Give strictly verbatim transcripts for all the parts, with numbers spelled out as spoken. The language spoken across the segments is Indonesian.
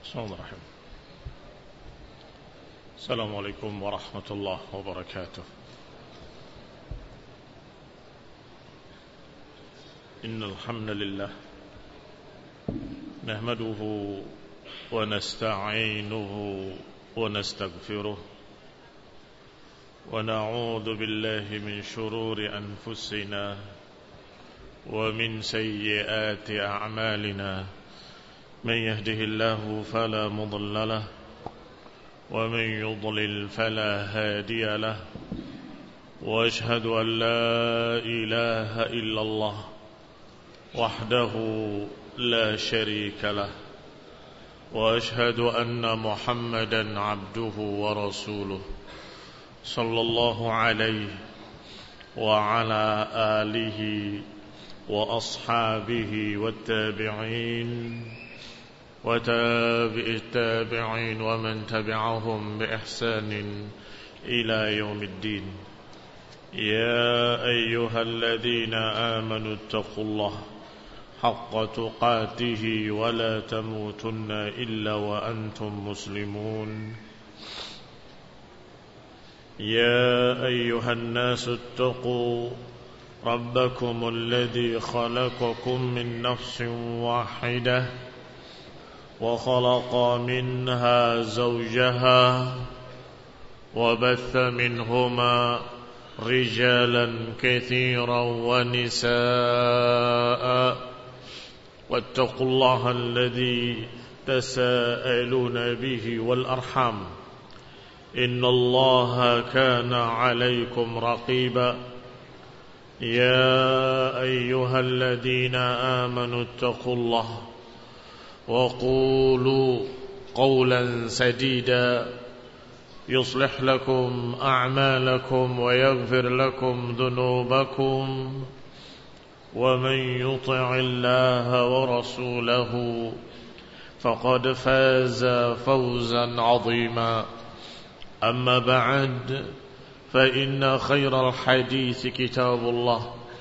Bismillahirrahmanirrahim. Assalamualaikum warahmatullahi wabarakatuh. Innal hamdalillah nahmaduhu wa nasta'inuhu wa nastaghfiruh wa na'udzu billahi min shururi anfusina wa min sayyiati a'malina. من يهده الله فلا مضل له ومن يضلل فلا هادي له وأشهد أن لا إله إلا الله وحده لا شريك له وأشهد أن محمدا عبده ورسوله صلى الله عليه وعلى آله وأصحابه والتابعين وتابع التابعين ومن تبعهم بإحسان إلى يوم الدين. يا أيها الذين آمنوا اتقوا الله حق تقاته ولا تموتن إلا وأنتم مسلمون. يا أيها الناس اتقوا ربكم الذي خلقكم من نفس واحدة وخلق منها زوجها وبث منهما رجالا كثيرا ونساء واتقوا الله الذي تساءلون به والأرحام إن الله كان عليكم رقيبا. يا أيها الذين آمنوا اتقوا الله وقولوا قولا سديدا يصلح لكم أعمالكم ويغفر لكم ذنوبكم ومن يطع الله ورسوله فقد فاز فوزا عظيما. أما بعد فإن خير الحديث كتاب الله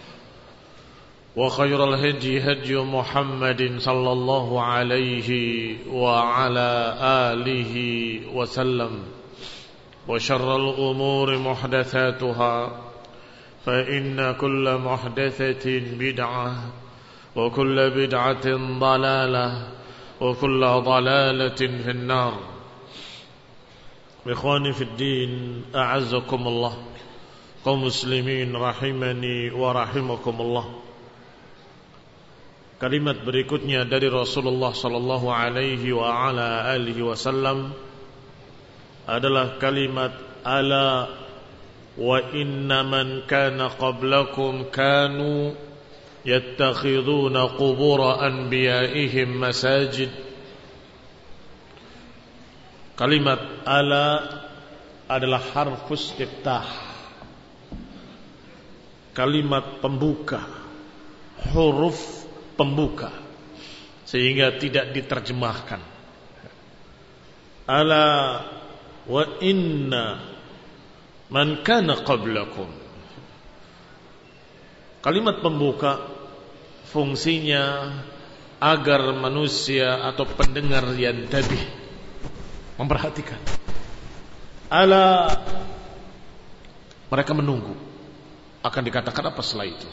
وخير الهدي هدي محمد صلى الله عليه وعلى آله وسلم وشر الأمور محدثاتها فإن كل محدثة بدعة وكل بدعة ضلالة وكل ضلالة في النار. إخواني في الدين أعزكم الله kaum muslimin rahimani wa rahimakumullah. Kalimat berikutnya dari Rasulullah sallallahu alaihi wa ala alihi wasallam adalah kalimat ala wa inna man kana qablakum kanu yattakhiduna qubur anbiya'ihim masajid. Kalimat ala adalah harfus istiftah, kalimat pembuka, huruf pembuka, sehingga tidak diterjemahkan. Ala wa inna man kana qablakum. Kalimat pembuka fungsinya agar manusia atau pendengar yang tabih memperhatikan. Ala, mereka menunggu akan dikatakan apa setelah itu.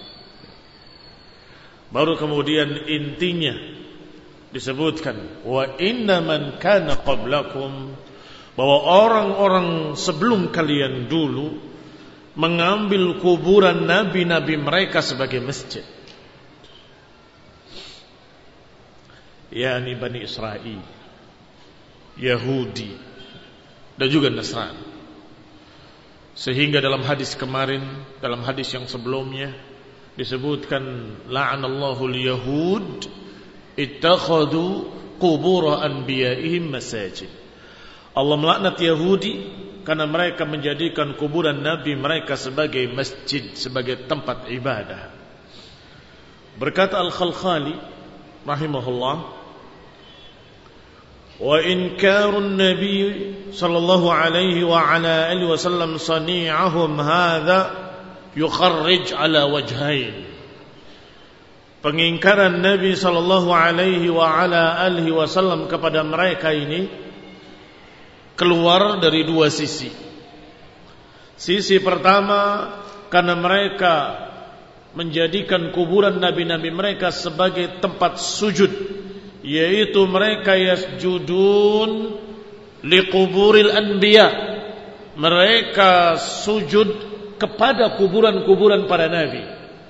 Baru kemudian intinya disebutkan wa inna man kana qablakum, bahwa orang-orang sebelum kalian dulu mengambil kuburan nabi-nabi mereka sebagai masjid, yakni Bani Israel, Yahudi dan juga Nasrani. Sehingga dalam hadis kemarin, dalam hadis yang sebelumnya disebutkan la'anallahu al-yahud ittakhadhu qubur anbiya'ihim masajid. Allah melaknat Yahudi karena mereka menjadikan kuburan nabi mereka sebagai masjid, sebagai tempat ibadah. Berkata Al-Khalkhali rahimahullah, wa inkarun nabi sallallahu alaihi wa ala alihi wasallam sani'ahum hadha yukharrij ala wajhain. pengingkaran Nabi sallallahu alaihi wa ala alihi wasallam kepada mereka ini keluar dari dua sisi. Sisi pertama, karena mereka menjadikan kuburan nabi-nabi mereka sebagai tempat sujud, yaitu mereka yasjudun liquburil anbiya, mereka sujud kepada kuburan-kuburan para nabi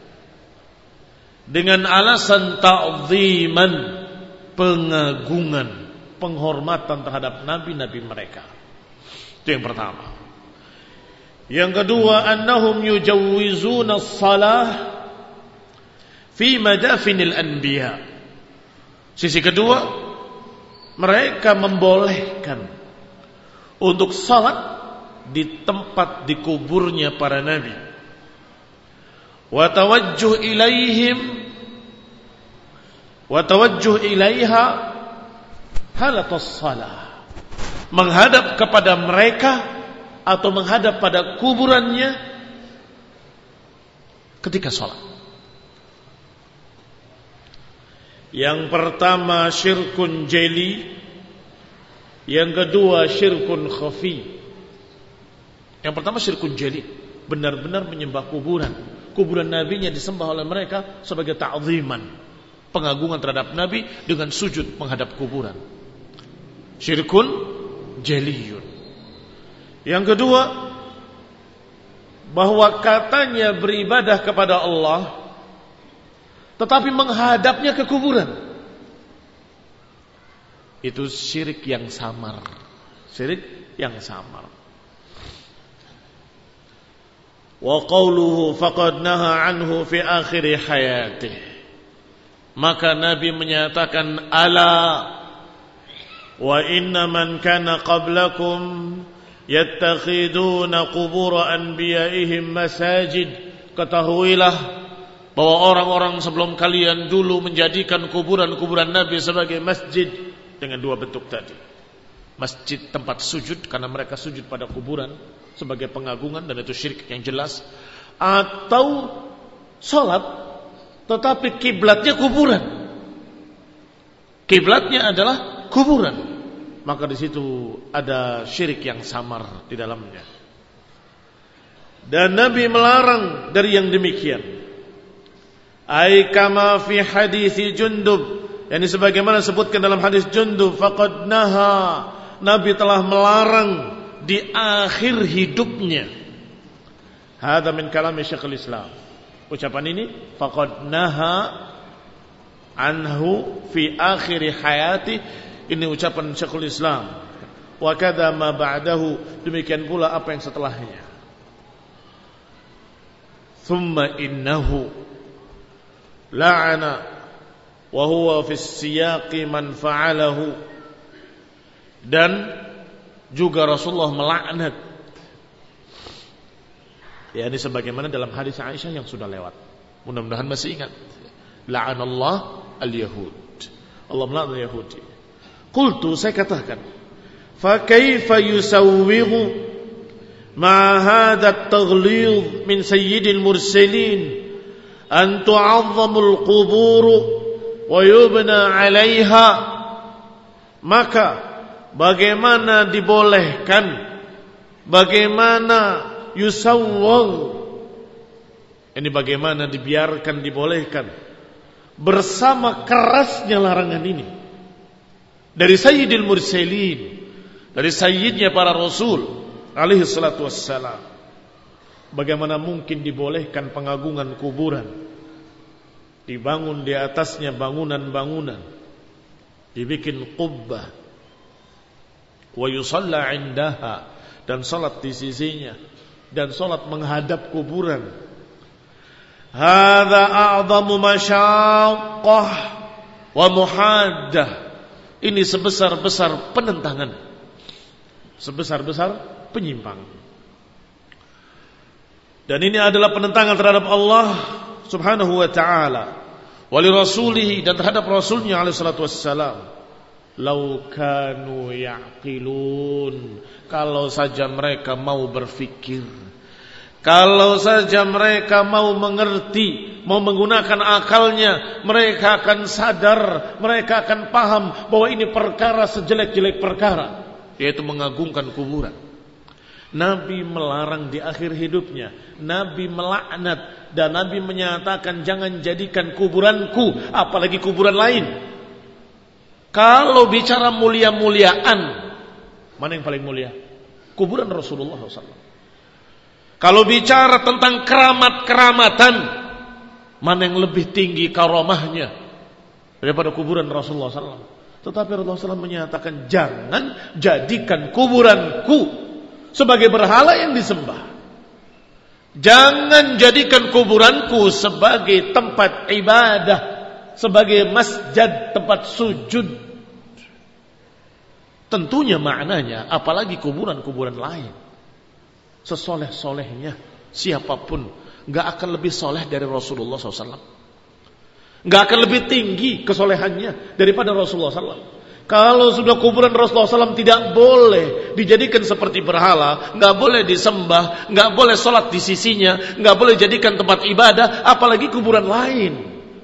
dengan alasan ta'ziman, pengagungan, penghormatan terhadap nabi-nabi mereka. Itu yang pertama. Yang kedua, annahum yujawwizuna as-salah fi madafinil anbiya. Sisi kedua, mereka membolehkan untuk salat di tempat dikuburnya para nabi. Wa tawajjuh ilaihim wa tawajjuh ilaiha halatus salah, menghadap kepada mereka atau menghadap pada kuburannya ketika sholat. Yang pertama syirkun jeli, yang kedua syirkun khafi. Yang pertama syirkun jeli, benar-benar menyembah kuburan. Kuburan nabinya disembah oleh mereka sebagai ta'ziman, pengagungan terhadap nabi dengan sujud menghadap kuburan. Syirkun jeliyun. Yang kedua, bahwa katanya beribadah kepada Allah tetapi menghadapnya ke kuburan. Itu syirik yang samar. Syirik yang samar. Wa qawluhu faqad naha anhu fi akhir hayatih. Maka Nabi menyatakan, ala wa inna man kana qablakum yattakhiduna qubur anbiya'ihim masajid. Ketahuilah bahwa orang-orang sebelum kalian dulu menjadikan kuburan-kuburan Nabi sebagai masjid, dengan dua bentuk tadi. Masjid tempat sujud karena mereka sujud pada kuburan sebagai pengagungan, dan itu syirik yang jelas. Atau salat tetapi kiblatnya kuburan. Kiblatnya adalah kuburan. Maka di situ ada syirik yang samar di dalamnya. Dan Nabi melarang dari yang demikian. Ai kama fi hadis Jundub, yang sebagaimana disebutkan dalam hadis Jundub, faqad naha, Nabi telah melarang di akhir hidupnya. Hada min kalam Syekhul Islam. Ucapan ini faqad naha anhu fi akhir hayati. Ini ucapan Syekhul Islam. Wa kadza ma ba'dahu, demikian pula apa yang setelahnya. Thumma innahu la'ana wa huwa fi siyaqi man fa'alahu. Dan juga Rasulullah melaknat. Ya, ini sebagaimana dalam hadis Aisyah yang sudah lewat. Mudah-mudahan masih ingat. La'anallah al-yahud. Allah melaknat Yahudi. Qultu, saya katakan, fa kaifa yusawwighu ma hadha at-taghlidh min sayyidil mursalin an tu'azzamul qubur wa yubna 'alayha. Maka bagaimana dibolehkan, bagaimana yusawwagh, ini bagaimana dibiarkan, dibolehkan, bersama kerasnya larangan ini dari Sayyidil Mursalin, dari sayyidnya para rasul alaihi salatu wassalam. Bagaimana mungkin dibolehkan pengagungan kuburan, dibangun di atasnya bangunan-bangunan, dibikin qubbah, wa yusalla indaha, dan salat di sisinya, dan salat menghadap kuburan. Hadza a'zamu masyaqqah wa muhaddah. Ini sebesar-besar penentangan, sebesar-besar penyimpangan. Dan ini adalah penentangan terhadap Allah subhanahu wa ta'ala, wali rasulihi, dan terhadap rasulnya alaihi salatu wassalam. Lau kanu ya'qilun, kalau saja mereka mau berfikir. Kalau saja mereka mau mengerti, mau menggunakan akalnya, mereka akan sadar, mereka akan paham bahwa ini perkara sejelek-jelek perkara, yaitu mengagungkan kuburan. Nabi melarang di akhir hidupnya, Nabi melaknat, dan Nabi menyatakan jangan jadikan kuburanku, apalagi kuburan lain. Kalau bicara mulia-muliaan, mana yang paling mulia? Kuburan Rasulullah shallallahu alaihi wasallam. Kalau bicara tentang keramat-keramatan, mana yang lebih tinggi karamahnya daripada kuburan Rasulullah shallallahu alaihi wasallam? Tetapi Rasulullah shallallahu alaihi wasallam menyatakan jangan jadikan kuburanku sebagai berhala yang disembah. Jangan jadikan kuburanku sebagai tempat ibadah, sebagai masjid, tempat sujud. Tentunya maknanya, apalagi kuburan-kuburan lain. Sesoleh-solehnya siapapun gak akan lebih soleh dari Rasulullah shallallahu alaihi wasallam. Gak akan lebih tinggi kesolehannya daripada Rasulullah shallallahu alaihi wasallam. Kalau sudah kuburan Rasulullah shallallahu alaihi wasallam tidak boleh dijadikan seperti berhala, gak boleh disembah, gak boleh sholat di sisinya, gak boleh jadikan tempat ibadah, apalagi kuburan lain.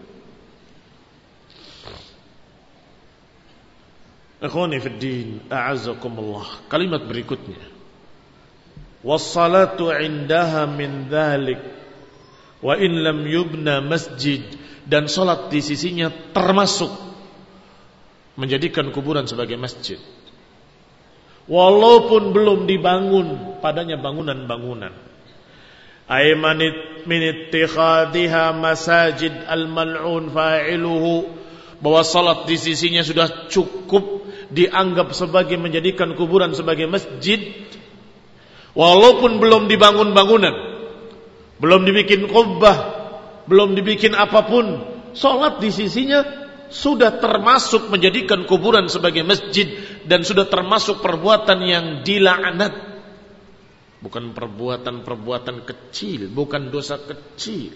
Ikhwani fiddin, a'azzakumullah. Kalimat berikutnya, wassalatu indaha min dhalik wa in lam yubna masjid, dan salat di sisinya termasuk menjadikan kuburan sebagai masjid walaupun belum dibangun padanya bangunan-bangunan. Ay manit min ittikhadhiha masajid al-mal'un fa'iluhu, bahwa salat di sisinya sudah cukup dianggap sebagai menjadikan kuburan sebagai masjid walaupun belum dibangun bangunan, belum dibikin kubbah, belum dibikin apapun, salat di sisinya sudah termasuk menjadikan kuburan sebagai masjid, dan sudah termasuk perbuatan yang dilaknat. Bukan perbuatan-perbuatan kecil, bukan dosa kecil.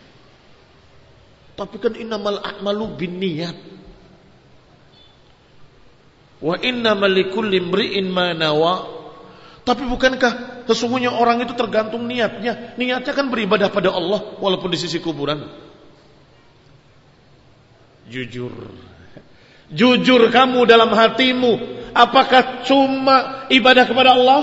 Tapi kan innamal a'malu binniyat. Wa innamal likulli imri'in ma nawa. Tapi bukankah sesungguhnya orang itu tergantung niatnya? Niatnya kan beribadah pada Allah walaupun di sisi kuburan. Jujur. Jujur kamu dalam hatimu, apakah cuma ibadah kepada Allah?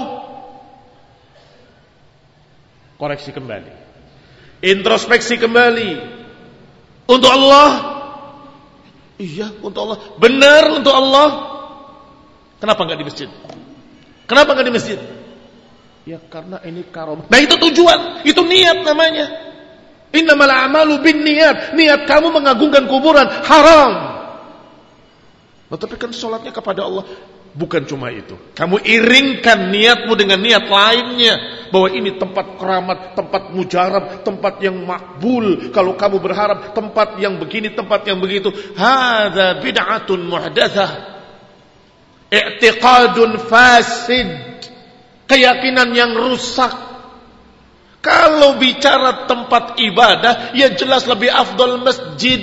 Koreksi kembali. Introspeksi kembali. Untuk Allah? Iya, untuk Allah. Benar untuk Allah? Kenapa enggak di masjid? Kenapa enggak di masjid? Ya karena ini karom. Nah itu tujuan, itu niat namanya. Innamal a'malu binniyat. Niat kamu mengagungkan kuburan haram. Nah, tapi kan sholatnya kepada Allah. Bukan cuma itu. Kamu iringkan niatmu dengan niat lainnya, bahwa ini tempat keramat, tempat mujarab, tempat yang makbul. Kalau kamu berharap tempat yang begini, tempat yang begitu, hadza bid'atun muhdatsah, i'tiqadun fasid, keyakinan yang rusak. Kalau bicara tempat ibadah, ya jelas lebih afdal masjid.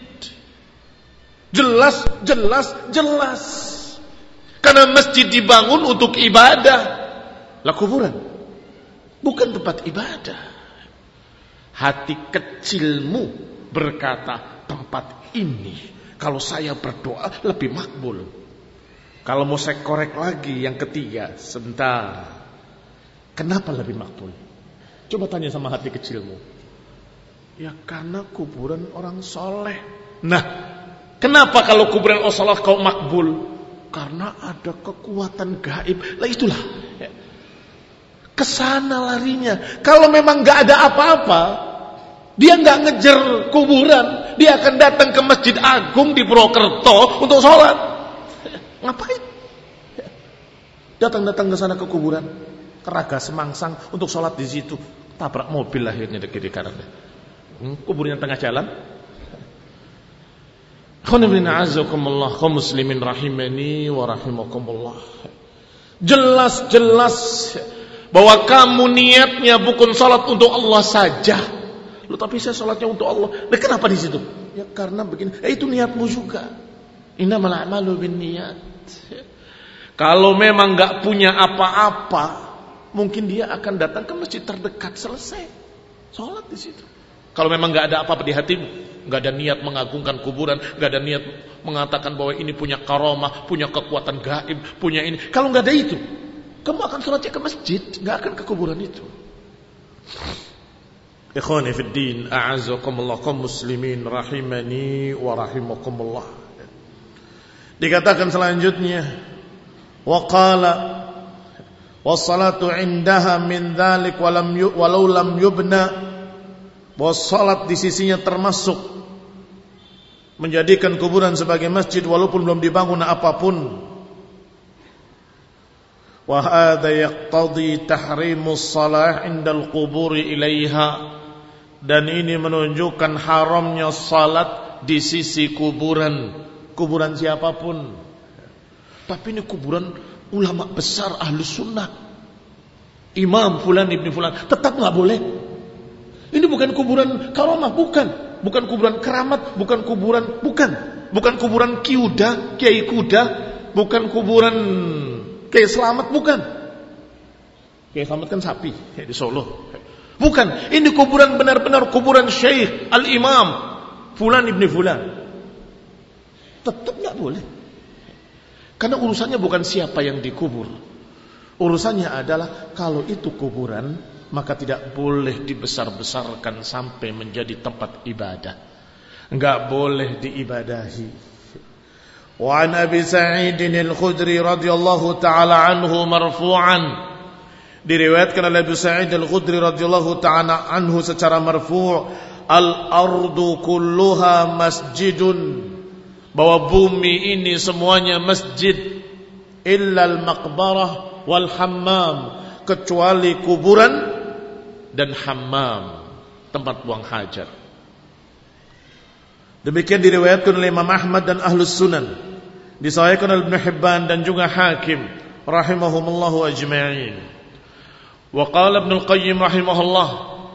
Jelas, jelas, jelas. Karena masjid dibangun untuk ibadah. Lah kuburan bukan tempat ibadah. Hati kecilmu berkata, tempat ini kalau saya berdoa lebih makbul. Kalau mau saya korek lagi yang ketiga, sebentar. Kenapa lebih makbul? Coba tanya sama hati kecilmu. Ya karena kuburan orang soleh. Nah, kenapa kalau kuburan orang soleh kau makbul? Karena ada kekuatan gaib. Lah itulah. Kesana larinya. Kalau memang gak ada apa-apa, dia gak ngejar kuburan. Dia akan datang ke Masjid Agung di Purwokerto untuk sholat. Ngapain? Datang-datang ke sana ke kuburan, ke Raga Semangsang untuk sholat di situ. Tabrak mobil akhirnya di kiri kanan. Hmm, kuburnya tengah jalan. Khonimina'azakumullah, kaum muslimin rahimani wa rahimakumullah. Jelas-jelas bahwa kamu niatnya bukan salat untuk Allah saja. Loh, tapi saya salatnya untuk Allah. Nah, kenapa di situ? Ya karena begini. Eh, itu niatmu juga. Innamal a'malu binniyat. Kalau memang enggak punya apa-apa, mungkin dia akan datang ke masjid terdekat, selesai sholat di situ. Kalau memang nggak ada apa-apa di hatimu, nggak ada niat mengagungkan kuburan, nggak ada niat mengatakan bahwa ini punya karomah, punya kekuatan gaib, punya ini. Kalau nggak ada itu, kamu akan sholatnya ke masjid, nggak akan ke kuburan itu. Ikhwani fid din, a'azzakumullah, kaum muslimin rahimani wa rahimakumullah. Dikatakan selanjutnya, wa qala was-salatu 'indaha min dzalik walam walau lam yubna, bahwa salat di sisinya termasuk menjadikan kuburan sebagai masjid walaupun belum dibangun apapun. Wa hadza yaqtadi tahrimus salah 'indal quburi ilaiha, dan ini menunjukkan haramnya salat di sisi kuburan, kuburan siapapun. Tapi ini kuburan ulama besar Ahlus Sunnah, Imam Fulan ibni Fulan, tetap nggak boleh. Ini bukan kuburan karomah, bukan, bukan kuburan keramat, bukan kuburan, bukan, bukan kuburan Kiuda, Kiai Kuda, bukan kuburan Kiai Selamat, bukan. Kiai Selamat kan sapi di Solo. Bukan, ini kuburan benar-benar kuburan Syekh Al-Imam Fulan ibni Fulan. Tetap nggak boleh. Karena urusannya bukan siapa yang dikubur. Urusannya adalah kalau itu kuburan, maka tidak boleh dibesar-besarkan sampai menjadi tempat ibadah. Enggak boleh diibadahi. Wa an Abi Sa'id al-Khudri radhiyallahu ta'ala anhu marfu'an, diriwayatkan oleh Abu Sa'id al-Khudri radhiyallahu ta'ala anhu secara marfu', al-ardu kulluha masjidun, bahwa bumi ini semuanya masjid, illa al-maqbarah wal hammam, kecuali kuburan dan hammam, tempat buang hajat. Demikian diriwayatkan oleh Imam Ahmad dan Ahlus Sunan, disahihkan oleh Ibnu Hibban dan juga Hakim rahimahumullahu ajma'in. Wa qala Ibnu Al-Qayyim rahimahullah,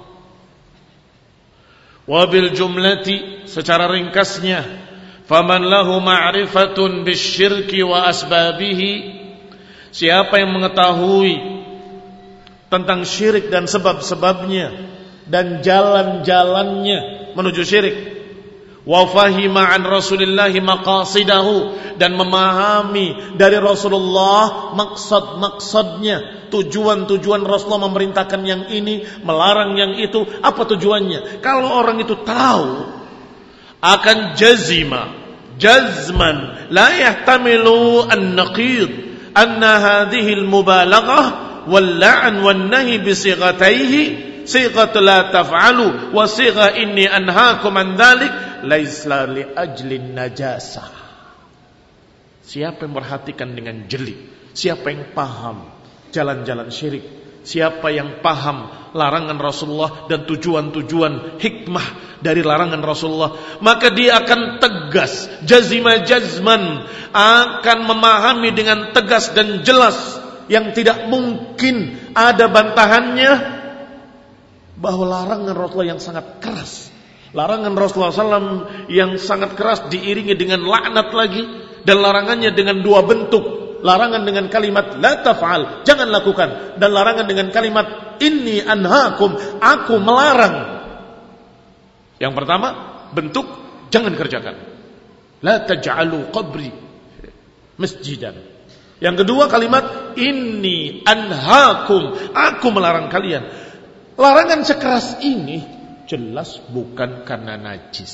wa bil jumlati, secara ringkasnya, faman lahu ma'rifatun bisyirki wa asbabihi, siapa yang mengetahui tentang syirik dan sebab-sebabnya dan jalan-jalannya menuju syirik, wa fahima an Rasulillahi maqasidahu, dan memahami dari Rasulullah maksud-maksudnya, tujuan-tujuan Rasulullah memerintahkan yang ini, melarang yang itu, apa tujuannya. Kalau orang itu tahu, akan jazima jazman la yahtamilu an-naqid anna hadhihi al-mubalaghah wal-la'n wan-nahy bi sighatayhi sighat la taf'alu wa sigha inni anhaakum an dhalik laisa li ajli najasah. Siapa yang perhatikan dengan jeli, siapa yang paham jalan-jalan syirik, siapa yang paham larangan Rasulullah dan tujuan-tujuan hikmah dari larangan Rasulullah, maka dia akan tegas, jazima jazman, akan memahami dengan tegas dan jelas yang tidak mungkin ada bantahannya, bahwa larangan Rasulullah yang sangat keras, larangan Rasulullah shallallahu alaihi wasallam yang sangat keras diiringi dengan laknat lagi, dan larangannya dengan dua bentuk. Larangan dengan kalimat la taf'al, jangan lakukan, dan larangan dengan kalimat inni anhaakum, aku melarang. Yang pertama bentuk, jangan kerjakan, la taj'alu qabri masjidan. Yang kedua kalimat inni anhaakum, aku melarang kalian. Larangan sekeras ini jelas bukan karena najis,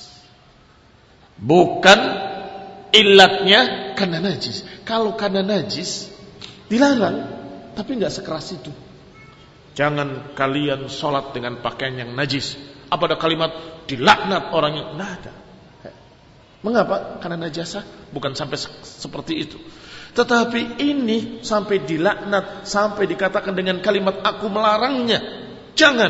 bukan ilatnya karena najis. Kalau karena najis dilarang, tapi enggak sekeras itu. Jangan kalian sholat dengan pakaian yang najis. Apa ada kalimat dilaknat orangnya? Enggak ada. Mengapa? Karena najasah? Bukan sampai seperti itu. Tetapi ini sampai dilaknat, sampai dikatakan dengan kalimat aku melarangnya. Jangan.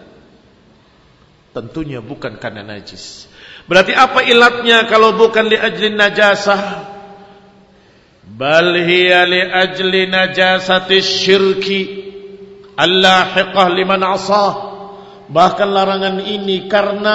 Tentunya bukan karena najis. Berarti apa ilatnya kalau bukan li ajli najasah? Bal hiya li ajli najasati syirki allahiqah liman asah. Bahkan larangan ini karena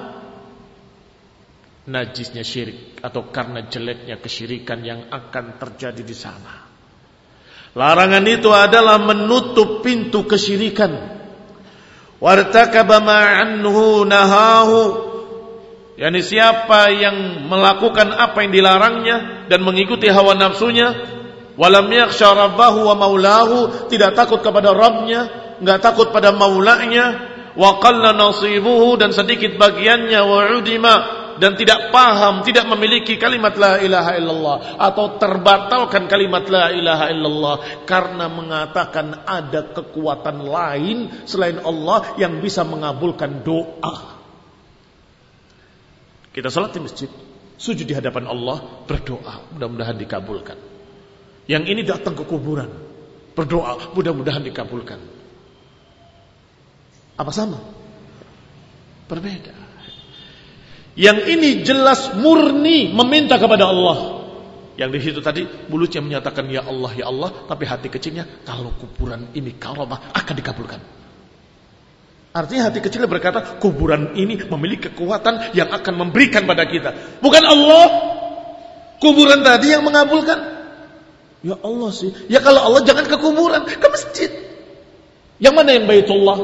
najisnya syirik, atau karena jeleknya kesyirikan yang akan terjadi di sana. Larangan itu adalah menutup pintu kesyirikan. Wartakaba ma'anhu nahahu, yakni siapa yang melakukan apa yang dilarangnya dan mengikuti hawa nafsunya, walam yakhsha rabbahu wa maulahu, tidak takut kepada Rabbnya, enggak takut pada maulanya, wa qalla nasibuhu, dan sedikit bagiannya, wa udima, dan tidak paham, tidak memiliki kalimat la ilaha illallah, atau terbatalkan kalimat la ilaha illallah karena mengatakan ada kekuatan lain selain Allah yang bisa mengabulkan doa. Kita salat di masjid, sujud di hadapan Allah, berdoa, mudah-mudahan dikabulkan. Yang ini datang ke kuburan, berdoa, mudah-mudahan dikabulkan. Apa sama? Berbeda. Yang ini jelas murni meminta kepada Allah. Yang di situ tadi mulutnya menyatakan ya Allah ya Allah, tapi hati kecilnya kalau kuburan ini karamah akan dikabulkan. Artinya hati kecilnya berkata kuburan ini memiliki kekuatan yang akan memberikan pada kita. Bukan Allah. Kuburan tadi yang mengabulkan. Ya Allah sih. Ya kalau Allah jangan ke kuburan, ke masjid. Yang mana yang Baitullah?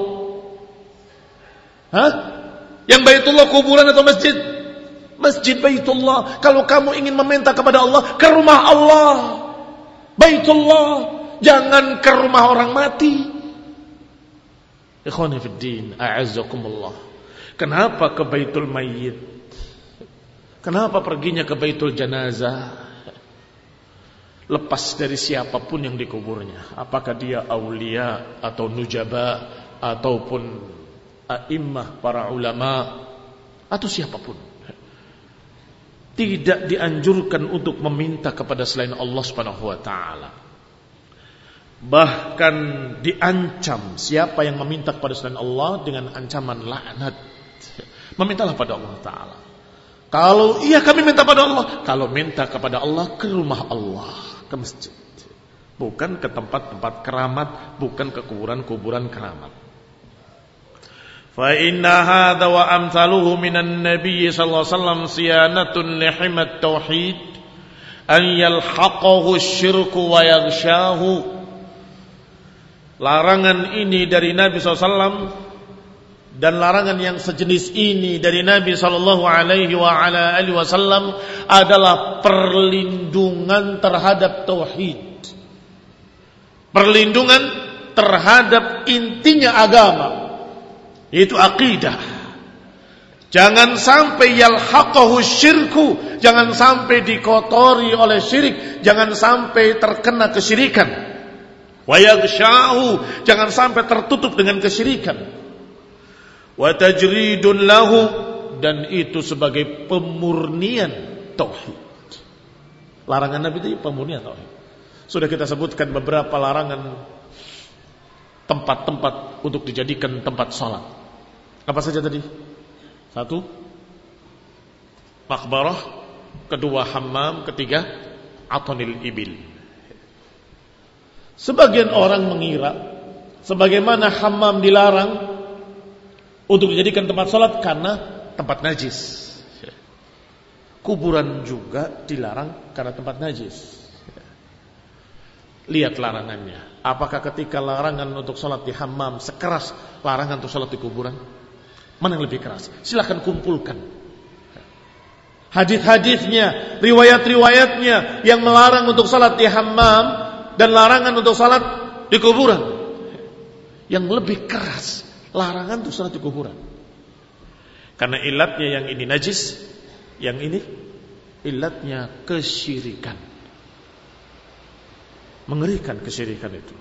Hah? Yang Baitullah kuburan atau masjid? Masjid Baitullah. Kalau kamu ingin meminta kepada Allah, ke rumah Allah, Baitullah, jangan ke rumah orang mati. Ikhwani fid din, a'azzakumullah. Kenapa ke Baitul Mayyit? Kenapa perginya ke Baitul Janazah? Lepas dari siapapun yang dikuburnya, apakah dia aulia atau nujaba ataupun a'immah, para ulama, atau siapapun, tidak dianjurkan untuk meminta kepada selain Allah Subhanahu wa taala. Bahkan diancam siapa yang meminta kepada selain Allah dengan ancaman laknat. Memintalah pada Allah taala. Kalau iya kami minta pada Allah, kalau minta kepada Allah ke rumah Allah, ke masjid, bukan ke tempat-tempat keramat, bukan ke kuburan-kuburan keramat. فإن هذا وأمثاله من النبي صلى الله عليه وسلم صيانة لحمى التوحيد أن يلحقه الشرك ويغشاه. Larangan ini dari Nabi shallallahu alaihi wasallam dan larangan yang sejenis ini dari Nabi shallallahu alaihi wasallam adalah perlindungan terhadap tauhid, perlindungan terhadap intinya agama, itu akidah. Jangan sampai yalhaqahu syirku, jangan sampai dikotori oleh syirik, jangan sampai terkena kesyirikan. Wa yaghshahu, jangan sampai tertutup dengan kesyirikan. Wa tajridun lahu, dan itu sebagai pemurnian tauhid. Larangan Nabi itu pemurnian tauhid. Sudah kita sebutkan beberapa larangan tempat-tempat untuk dijadikan tempat salat. Apa saja tadi? Satu, makbarah. Kedua, hammam. Ketiga, atonil ibil. Sebagian orang mengira sebagaimana hammam dilarang untuk dijadikan tempat salat karena tempat najis, kuburan juga dilarang karena tempat najis. Lihat larangannya. Apakah ketika larangan untuk salat di hammam sekeras larangan untuk salat di kuburan? Mana yang lebih keras? Silakan kumpulkan hadis-hadisnya, riwayat-riwayatnya yang melarang untuk salat di hammam dan larangan untuk salat di kuburan. Yang lebih keras larangan untuk salat di kuburan, karena ilatnya yang ini najis, yang ini ilatnya kesyirikan. Mengerikan kesyirikan itu.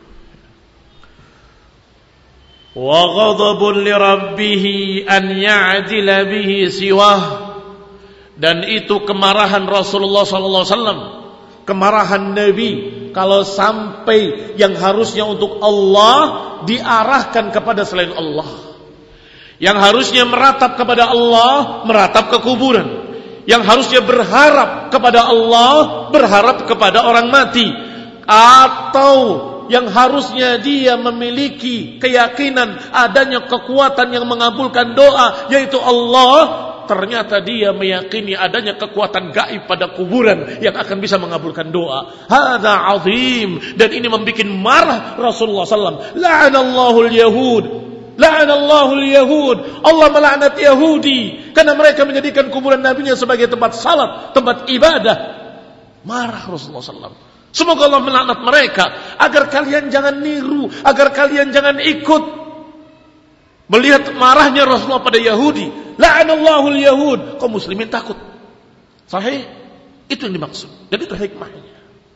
Wa ghadabun li rabbih an ya'dila bihi siwah, dan itu kemarahan Rasulullah sallallahu alaihi wasallam, kemarahan Nabi kalau sampai yang harusnya untuk Allah diarahkan kepada selain Allah. Yang harusnya meratap kepada Allah meratap ke kuburan. Yang harusnya berharap kepada Allah berharap kepada orang mati. Atau yang harusnya dia memiliki keyakinan adanya kekuatan yang mengabulkan doa, yaitu Allah, ternyata dia meyakini adanya kekuatan gaib pada kuburan yang akan bisa mengabulkan doa. Hadza azim, dan ini membuat marah Rasulullah sallallahu alaihi wasallam. La'anallahu al-yahud, la'anallahu al-yahud. Allah melaknat Yahudi karena mereka menjadikan kuburan nabinya sebagai tempat salat, tempat ibadah. Marah Rasulullah sallallahu alaihi wasallam. Semoga Allah melaknat mereka agar kalian jangan niru, agar kalian jangan ikut. Melihat marahnya Rasulullah pada Yahudi, la'anallahu al-yahud, kaum muslimin takut. Sahih? Itu yang dimaksud. Dan itu hikmahnya.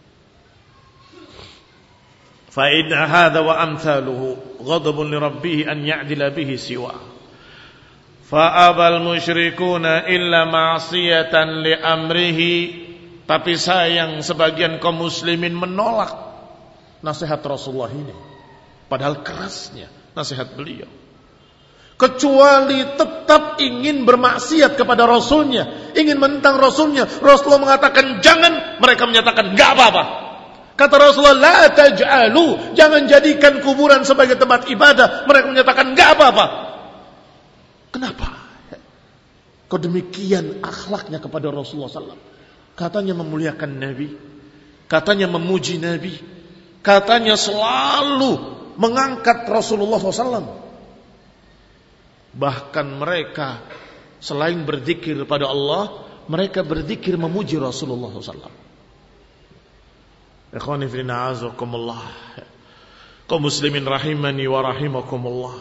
Fa inna hadha wa amthaluhu ghadabun li rabbih an ya'dila bihi siwa. Fa abal musyrikuna illa ma'siyatan li amrihi. Tapi sayang sebagian kaum muslimin menolak nasihat Rasulullah ini. Padahal kerasnya nasihat beliau. Kecuali tetap ingin bermaksiat kepada Rasulnya, ingin menentang Rasulnya. Rasulullah mengatakan jangan, mereka menyatakan enggak apa-apa. Kata Rasulullah, la taj'alu, jangan jadikan kuburan sebagai tempat ibadah. Mereka menyatakan enggak apa-apa. Kenapa? Kok demikian akhlaknya kepada Rasulullah sallallahu alaihi wasallam? Katanya memuliakan Nabi, katanya memuji Nabi, katanya selalu mengangkat Rasulullah sallallahu alaihi wasallam. Bahkan mereka selain berzikir pada Allah, mereka berzikir memuji Rasulullah sallallahu alaihi wasallam. Ikhwani fillah, azakumullah. Kaum muslimin rahimani wa rahimakumullah.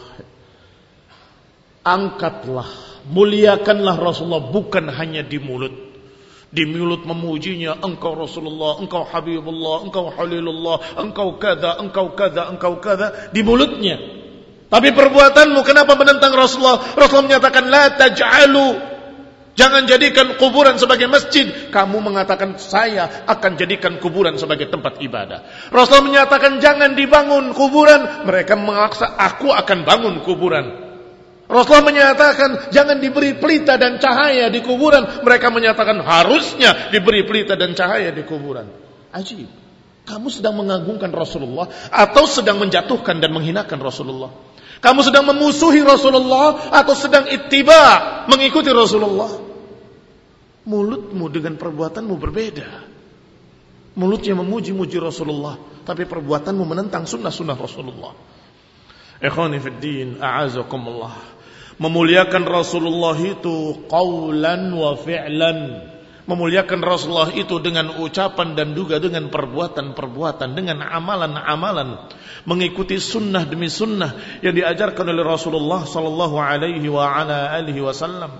Angkatlah, muliakanlah Rasulullah bukan hanya di mulut. Di mulut memujinya, engkau Rasulullah, engkau Habibullah, engkau Halilullah, engkau kada, engkau kada, engkau kada, di mulutnya. Tapi perbuatanmu kenapa menentang Rasulullah? Rasulullah menyatakan la taj'alu, jangan jadikan kuburan sebagai masjid. Kamu mengatakan saya akan jadikan kuburan sebagai tempat ibadah. Rasulullah menyatakan jangan dibangun kuburan, mereka memaksa aku akan bangun kuburan. Rasulullah menyatakan jangan diberi pelita dan cahaya di kuburan, mereka menyatakan harusnya diberi pelita dan cahaya di kuburan. Ajib. Kamu sedang mengagungkan Rasulullah atau sedang menjatuhkan dan menghinakan Rasulullah? Kamu sedang memusuhi Rasulullah atau sedang ittiba, mengikuti Rasulullah? Mulutmu dengan perbuatanmu berbeda. Mulutnya memuji-muji Rasulullah, tapi perbuatanmu menentang sunnah-sunnah Rasulullah. Ikhwani fid din, a'azakumullah. Memuliakan Rasulullah itu qaulan wa fi'lan. Memuliakan Rasulullah itu dengan ucapan dan juga dengan perbuatan-perbuatan, dengan amalan-amalan, mengikuti sunnah demi sunnah yang diajarkan oleh Rasulullah sallallahu alaihi wa ala alihi wasallam.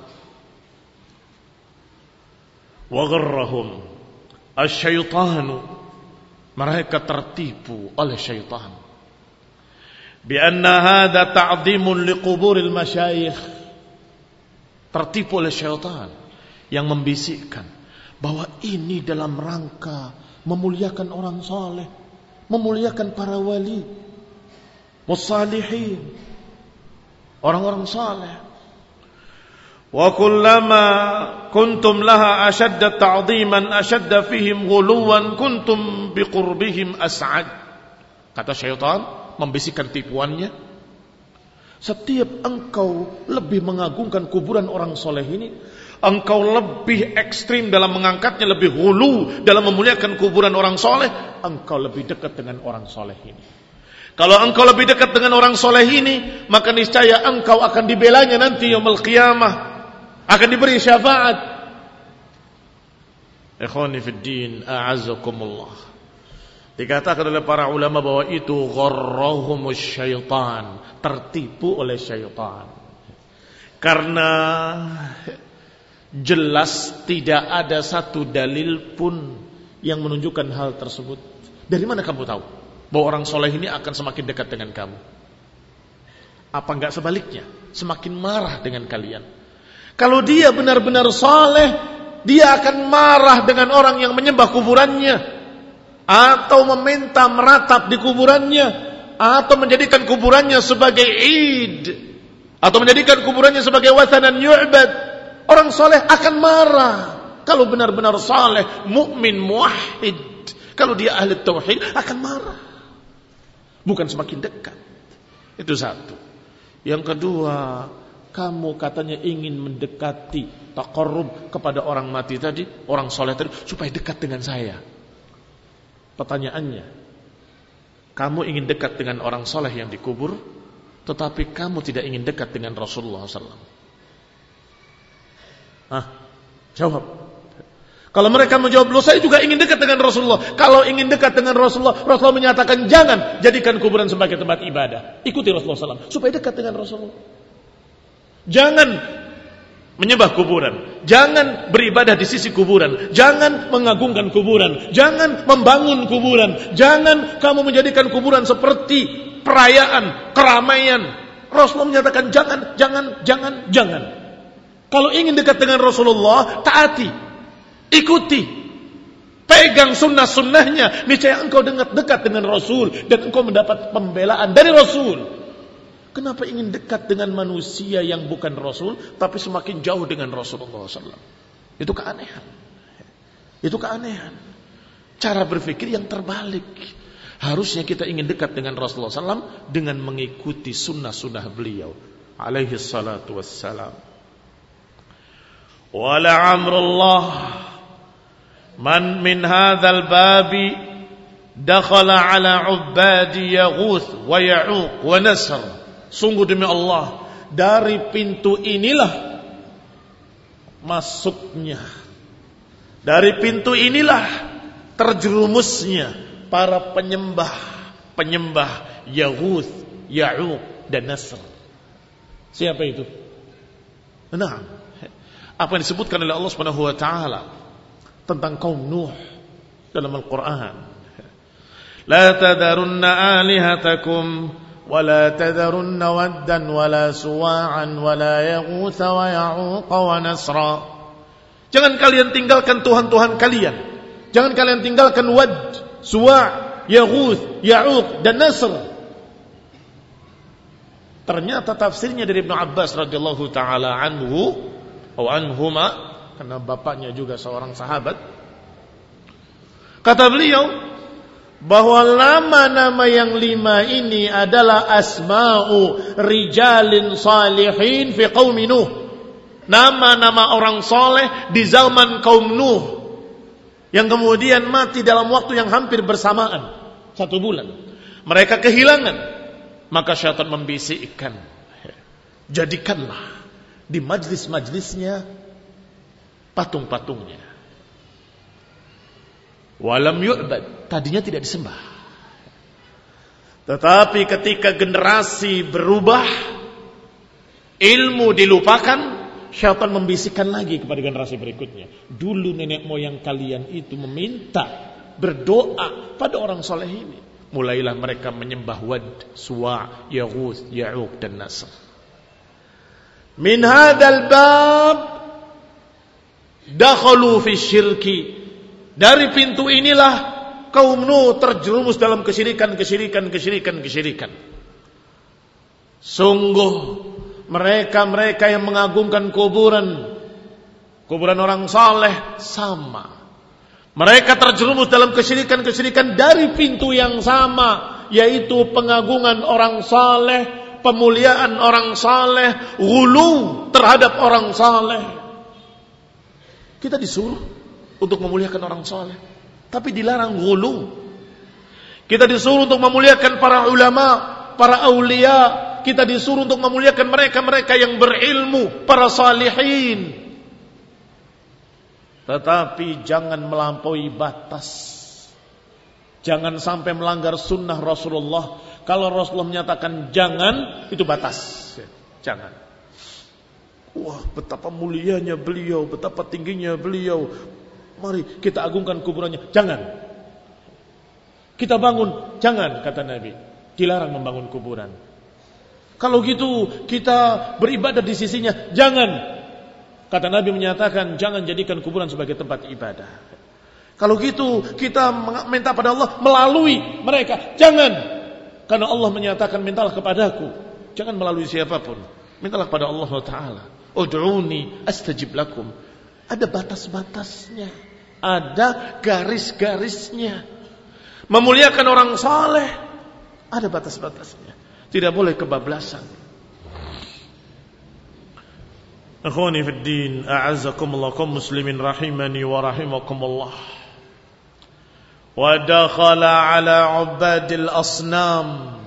Wa gharrahum asy-syaitanu, mereka tertipu oleh syaitan. Bi anna hadza ta'dhimun liquburil masyayikh. Tertipu oleh syaitan yang membisikkan bahwa ini dalam rangka memuliakan orang saleh, memuliakan para wali, wassalihin, orang-orang saleh. Wa kullama kuntum laha ashadda ta'dhiman ashadda fihim ghuluwan kuntum biqurbihim as'ad. Kata syaitan membisikkan tipuannya, setiap engkau lebih mengagungkan kuburan orang soleh ini, engkau lebih ekstrim dalam mengangkatnya, lebih hulu dalam memuliakan kuburan orang soleh, engkau lebih dekat dengan orang soleh ini. Kalau engkau lebih dekat dengan orang soleh ini, maka niscaya engkau akan dibelanya nanti yaumul qiyamah, akan diberi syafaat. Ikhwani fid din, a'azzakumullah. Dikatakan oleh para ulama bahwa itu gharrahumus syaitan, tertipu oleh syaitan. Karena jelas tidak ada satu dalil pun yang menunjukkan hal tersebut. Dari mana kamu tahu bahwa orang soleh ini akan semakin dekat dengan kamu? Apa enggak sebaliknya, semakin marah dengan kalian? Kalau dia benar-benar soleh, dia akan marah dengan orang yang menyembah kuburannya, atau meminta meratap di kuburannya, atau menjadikan kuburannya sebagai id, atau menjadikan kuburannya sebagai wathanan yu'bad. Orang soleh akan marah. Kalau benar-benar soleh, mukmin, muwahhid, kalau dia ahli tauhid, akan marah, bukan semakin dekat. Itu satu. Yang kedua, kamu katanya ingin mendekati taqarrub kepada orang mati tadi, orang soleh tadi, supaya dekat dengan saya. Pertanyaannya, kamu ingin dekat dengan orang soleh yang dikubur, tetapi kamu tidak ingin dekat dengan Rasulullah sallallahu alaihi wasallam. Ah, jawab. Kalau mereka menjawab, loh saya juga ingin dekat dengan Rasulullah. Kalau ingin dekat dengan Rasulullah, Rasulullah menyatakan jangan jadikan kuburan sebagai tempat ibadah. Ikuti Rasulullah sallallahu alaihi wasallam supaya dekat dengan Rasulullah. Jangan menyembah kuburan, jangan beribadah di sisi kuburan, jangan mengagungkan kuburan, jangan membangun kuburan, jangan kamu menjadikan kuburan seperti perayaan, keramaian. Rasulullah menyatakan jangan, jangan, jangan, jangan. Kalau ingin dekat dengan Rasulullah, taati. Ikuti, pegang sunnah-sunnahnya, niscaya engkau dekat dengan Rasul dan engkau mendapat pembelaan dari Rasul. Kenapa ingin dekat dengan manusia yang bukan Rasul, tapi semakin jauh dengan Rasulullah sallallahu alaihi wasallam? Itu keanehan. Itu keanehan. Cara berpikir yang terbalik. Harusnya kita ingin dekat dengan Rasulullah sallallahu alaihi wasallam dengan mengikuti sunnah-sunnah beliau alaihi salatu wassalam. Wala amrullah man min hadzal babi dakhala ala ubadi Yaghuth wa Ya'uq wa Nasr. Sungguh demi Allah, dari pintu inilah masuknya, dari pintu inilah terjerumusnya para penyembah penyembah Yaghuth, Ya'uq dan Nasr. Siapa itu? Nah, apa yang disebutkan oleh Allah Subhanahu wa taala tentang kaum Nuh dalam Al-Quran. La tadarunna alihatakum wa la tadarunna waddan wa la suwa'an wa la Yaghuth wa Ya'uq wa Nasra. Jangan kalian tinggalkan Tuhan-Tuhan kalian. Jangan kalian tinggalkan Wadd, Suwa', Yaghuth, Ya'uq dan Nasr. Ternyata tafsirnya dari Ibnu Abbas radhiyallahu taala anhu atau anhuma, karena bapaknya juga seorang sahabat. Kata beliau bahwa nama-nama yang lima ini adalah asma'u rijalin salihin fi qaumi Nuh. Nama-nama orang soleh di zaman kaum Nuh yang kemudian mati dalam waktu yang hampir bersamaan, satu bulan. Mereka kehilangan, maka syaitan membisikkan, jadikanlah di majlis-majlisnya patung-patungnya. Walam yu'bad, tadinya tidak disembah. Tetapi ketika generasi berubah, ilmu dilupakan, syaitan membisikkan lagi kepada generasi berikutnya. Dulu nenek moyang kalian itu meminta, berdoa pada orang soleh ini. Mulailah mereka menyembah Wad, Suwa', Yaghuth, Ya'uq dan Nasr. Min hadzal bab dakhalu fi syirki. Dari pintu inilah kaum Nuh terjerumus dalam kesyirikan, kesyirikan, kesyirikan, kesyirikan. Sungguh mereka-mereka yang mengagungkan kuburan, kuburan orang saleh sama. Mereka terjerumus dalam kesyirikan-kesyirikan dari pintu yang sama, yaitu pengagungan orang saleh, pemuliaan orang saleh, ghulu terhadap orang saleh. Kita disuruh untuk memuliakan orang saleh, tapi dilarang ghulu. Kita disuruh untuk memuliakan para ulama, para aulia. Kita disuruh untuk memuliakan mereka-mereka yang berilmu, para salihin. Tetapi jangan melampaui batas. Jangan sampai melanggar sunnah Rasulullah. Kalau Rasulullah menyatakan jangan, itu batas. Jangan. Wah, betapa mulianya beliau, betapa tingginya beliau. Mari kita agungkan kuburannya. Jangan. Kita bangun. Jangan, kata Nabi. Dilarang membangun kuburan. Kalau gitu kita beribadah di sisinya. Jangan. Kata Nabi menyatakan jangan jadikan kuburan sebagai tempat ibadah. Kalau gitu kita minta pada Allah melalui mereka. Jangan. Karena Allah menyatakan mintalah kepadaku. Jangan melalui siapapun. Mintalah kepada Allah Ta'ala. Ud'uni astajib lakum. Ada batas-batasnya. Ada garis-garisnya. Memuliakan orang saleh ada batas-batasnya. Tidak boleh kebablasan. Akhwani fid din, a'azzakumullah kaum muslimin rahimani wa rahimakumullah. Wa dakhala ala ubadil asnam.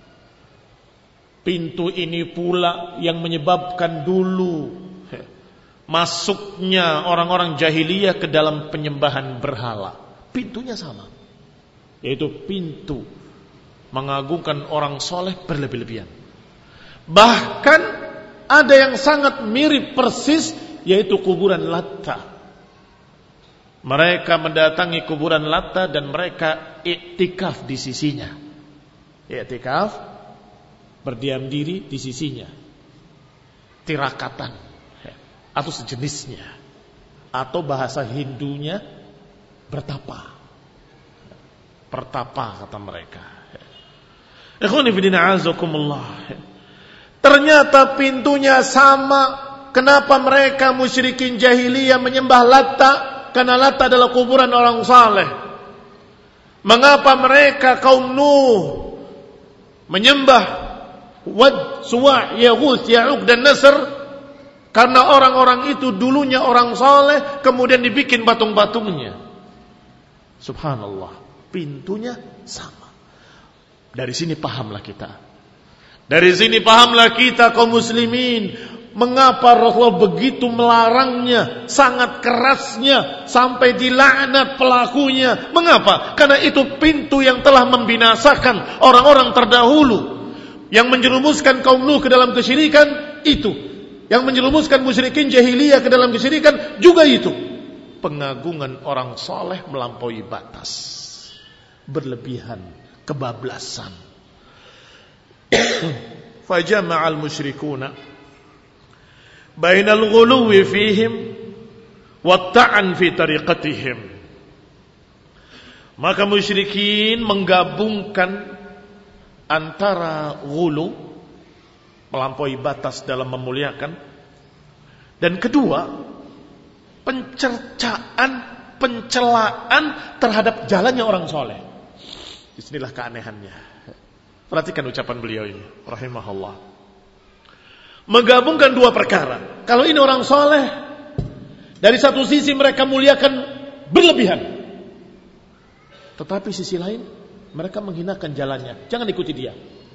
Pintu ini pula yang menyebabkan dulu masuknya orang-orang jahiliyah ke dalam penyembahan berhala. Pintunya sama, yaitu pintu mengagungkan orang soleh berlebih-lebihan. Bahkan ada yang sangat mirip persis, yaitu kuburan Latta. Mereka mendatangi kuburan Latta dan mereka iktikaf di sisinya. Iktikaf, berdiam diri di sisinya. Tirakatan atau sejenisnya, atau bahasa Hindunya bertapa. Pertapa kata mereka. Ikhwani fillah azakumullah. Ternyata pintunya sama. Kenapa mereka musyrikin jahiliyah menyembah Latta? Karena Latta adalah kuburan orang saleh. Mengapa mereka kaum Nuh menyembah Wad, Suwa', Yaghus, Ya'uq dan Nasr? Karena orang-orang itu dulunya orang saleh, kemudian dibikin patung-patungnya. Subhanallah, pintunya sama. Dari sini pahamlah kita. Dari sini pahamlah kita kaum muslimin, mengapa Rasulullah begitu melarangnya, sangat kerasnya, sampai dilaknat pelakunya. Mengapa? Karena itu pintu yang telah membinasakan orang-orang terdahulu, yang menjerumuskan kaum Nuh ke dalam kesyirikan itu, yang menjerumuskan musyrikin jahiliyah ke dalam kesyirikan juga itu. Pengagungan orang soleh melampaui batas, berlebihan, kebablasan. Fajama'al musyrikuna bainal ghuluwi fihim watta'an fi tariqatihim. Maka musyrikin menggabungkan antara ghulu, melampaui batas dalam memuliakan, dan kedua, pencercaan, pencelaan terhadap jalannya orang soleh. Disinilah keanehannya. Perhatikan ucapan beliau ini, rahimahullah. Menggabungkan dua perkara. Kalau ini orang soleh, dari satu sisi mereka muliakan berlebihan, tetapi sisi lain mereka menghinakan jalannya. Jangan ikuti dia.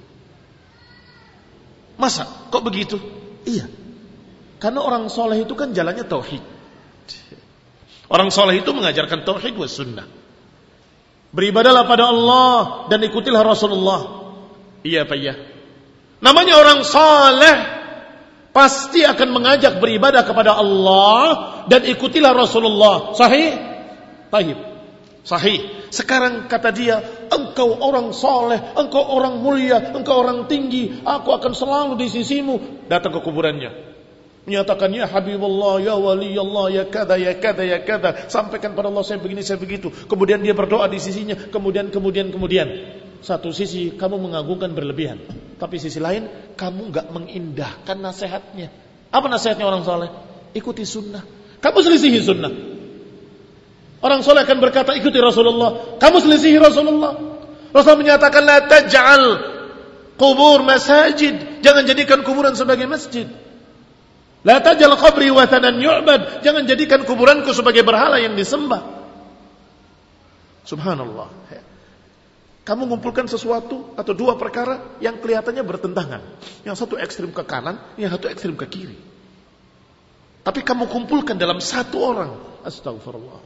Masa? Kok begitu? Iya. Karena orang soleh itu kan jalannya tauhid. Orang soleh itu mengajarkan tauhid wa sunnah. Beribadahlah pada Allah dan ikutilah Rasulullah. Iya Pak ya. Namanya orang saleh pasti akan mengajak beribadah kepada Allah dan ikutilah Rasulullah. Sahih? Baik. Sahih. Sekarang kata dia, engkau orang saleh, engkau orang mulia, engkau orang tinggi, aku akan selalu di sisimu. Datang ke kuburannya, menyatakan ya Habibullah, ya Waliyullah, ya kada, ya kada, ya kada. Sampaikan pada Allah saya begini, saya begitu. Kemudian dia berdoa di sisinya. Kemudian, kemudian, kemudian. Satu sisi kamu mengagungkan berlebihan, tapi sisi lain kamu gak mengindahkan nasihatnya. Apa nasihatnya orang soleh? Ikuti sunnah. Kamu selisihi sunnah. Orang soleh akan berkata ikuti Rasulullah. Kamu selisihi Rasulullah. Rasul menyatakan la taj'al qubur masajid. Jangan jadikan kuburan sebagai masjid. La taj'al qabri wathanan yu'bad. Jangan jadikan kuburanku sebagai berhala yang disembah. Subhanallah. Kamu mengumpulkan sesuatu atau dua perkara yang kelihatannya bertentangan. Yang satu ekstrim ke kanan, yang satu ekstrim ke kiri. Tapi kamu kumpulkan dalam satu orang. Astagfirullah.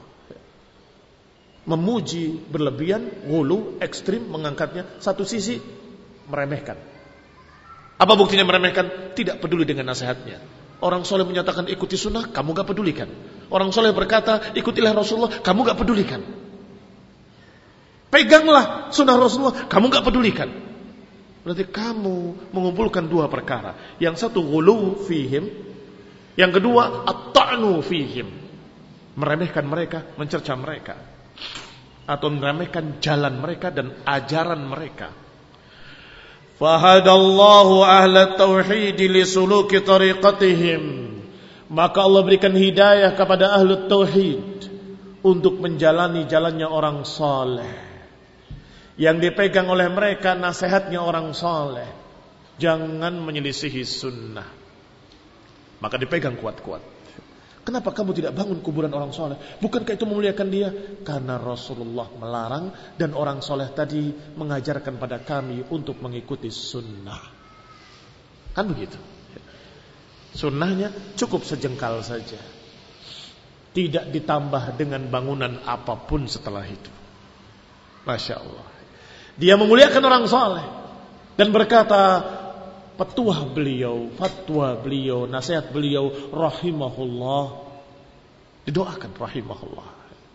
Memuji berlebihan, ghulu, ekstrim, mengangkatnya. Satu sisi meremehkan. Apa buktinya meremehkan? Tidak peduli dengan nasihatnya. Orang soleh menyatakan ikuti sunnah, kamu gak pedulikan. Orang soleh berkata ikutilah Rasulullah, kamu gak pedulikan. Peganglah sunnah Rasulullah, kamu gak pedulikan. Berarti kamu mengumpulkan dua perkara. Yang satu ghulu fihim, yang kedua at-ta'nu fihim, meremehkan mereka, mencerca mereka, atau meremehkan jalan mereka dan ajaran mereka. Fahadallahu ahla tauhid li suluki tariqatihim. Maka Allah berikan hidayah kepada ahlu tauhid untuk menjalani jalannya orang saleh. Yang dipegang oleh mereka nasihatnya orang saleh. Jangan menyelisihi sunnah. Maka dipegang kuat-kuat. Kenapa kamu tidak bangun kuburan orang soleh? Bukankah itu memuliakan dia? Karena Rasulullah melarang dan orang soleh tadi mengajarkan pada kami untuk mengikuti sunnah. Kan begitu. Sunnahnya cukup sejengkal saja. Tidak ditambah dengan bangunan apapun setelah itu. Masya Allah. Dia memuliakan orang soleh dan berkata, petuah beliau, fatwa beliau, nasihat beliau, rahimahullah, didoakan rahimahullah.